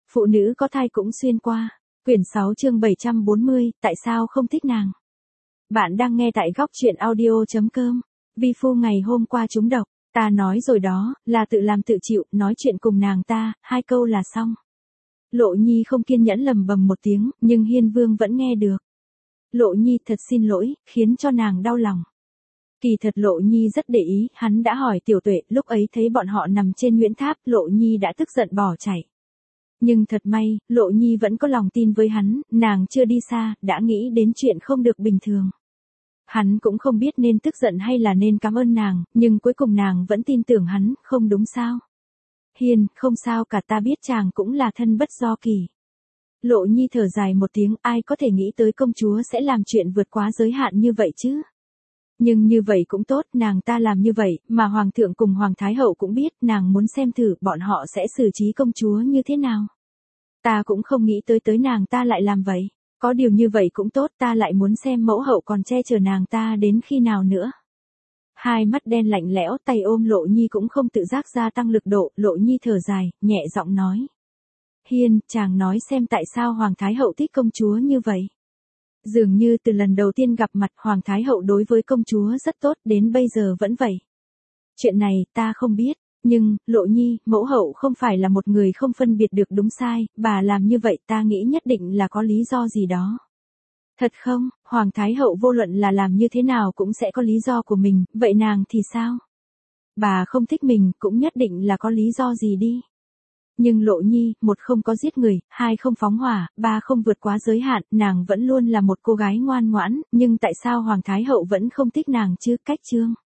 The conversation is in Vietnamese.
Phụ nữ có thai cũng xuyên qua. Quyển 6 chương 740, tại sao không thích nàng? Bạn đang nghe tại góc truyện audio.com. Vi phu ngày hôm qua trúng độc, ta nói rồi đó, là tự làm tự chịu, nói chuyện cùng nàng ta, 2 câu là xong. Lộ Nhi không kiên nhẫn lầm bầm một tiếng, nhưng Hiên Vương vẫn nghe được. Lộ Nhi thật xin lỗi, khiến cho nàng đau lòng. Kỳ thật Lộ Nhi rất để ý, hắn đã hỏi Tiểu Tuệ, lúc ấy thấy bọn họ nằm trên Nguyễn Tháp, Lộ Nhi đã tức giận bỏ chạy. Nhưng thật may, Lộ Nhi vẫn có lòng tin với hắn, nàng chưa đi xa, đã nghĩ đến chuyện không được bình thường. Hắn cũng không biết nên tức giận hay là nên cảm ơn nàng, nhưng cuối cùng nàng vẫn tin tưởng hắn, không đúng sao? Hiên, không sao cả, ta biết chàng cũng là thân bất do kỳ. Lộ Nhi thở dài một tiếng, ai có thể nghĩ tới công chúa sẽ làm chuyện vượt quá giới hạn như vậy chứ? Nhưng như vậy cũng tốt, nàng ta làm như vậy, mà Hoàng thượng cùng Hoàng Thái Hậu cũng biết, nàng muốn xem thử bọn họ sẽ xử trí công chúa như thế nào. Ta cũng không nghĩ tới nàng ta lại làm vậy. Có điều như vậy cũng tốt, ta lại muốn xem mẫu hậu còn che chở nàng ta đến khi nào nữa. Hai mắt đen lạnh lẽo, tay ôm Lộ Nhi cũng không tự giác gia tăng lực độ, Lộ Nhi thở dài, nhẹ giọng nói. Hiên, chàng nói xem tại sao Hoàng Thái Hậu thích công chúa như vậy. Dường như từ lần đầu tiên gặp mặt Hoàng Thái Hậu đối với công chúa rất tốt, đến bây giờ vẫn vậy. Chuyện này ta không biết, nhưng, Lộ Nhi, mẫu hậu không phải là một người không phân biệt được đúng sai, bà làm như vậy ta nghĩ nhất định là có lý do gì đó. Thật không, Hoàng Thái Hậu vô luận là làm như thế nào cũng sẽ có lý do của mình, vậy nàng thì sao? Bà không thích mình cũng nhất định là có lý do gì đi. Nhưng Lộ Nhi, 1 không có giết người, 2 không phóng hỏa, 3 không vượt quá giới hạn, nàng vẫn luôn là một cô gái ngoan ngoãn, nhưng tại sao Hoàng Thái Hậu vẫn không thích nàng chứ? Cách chương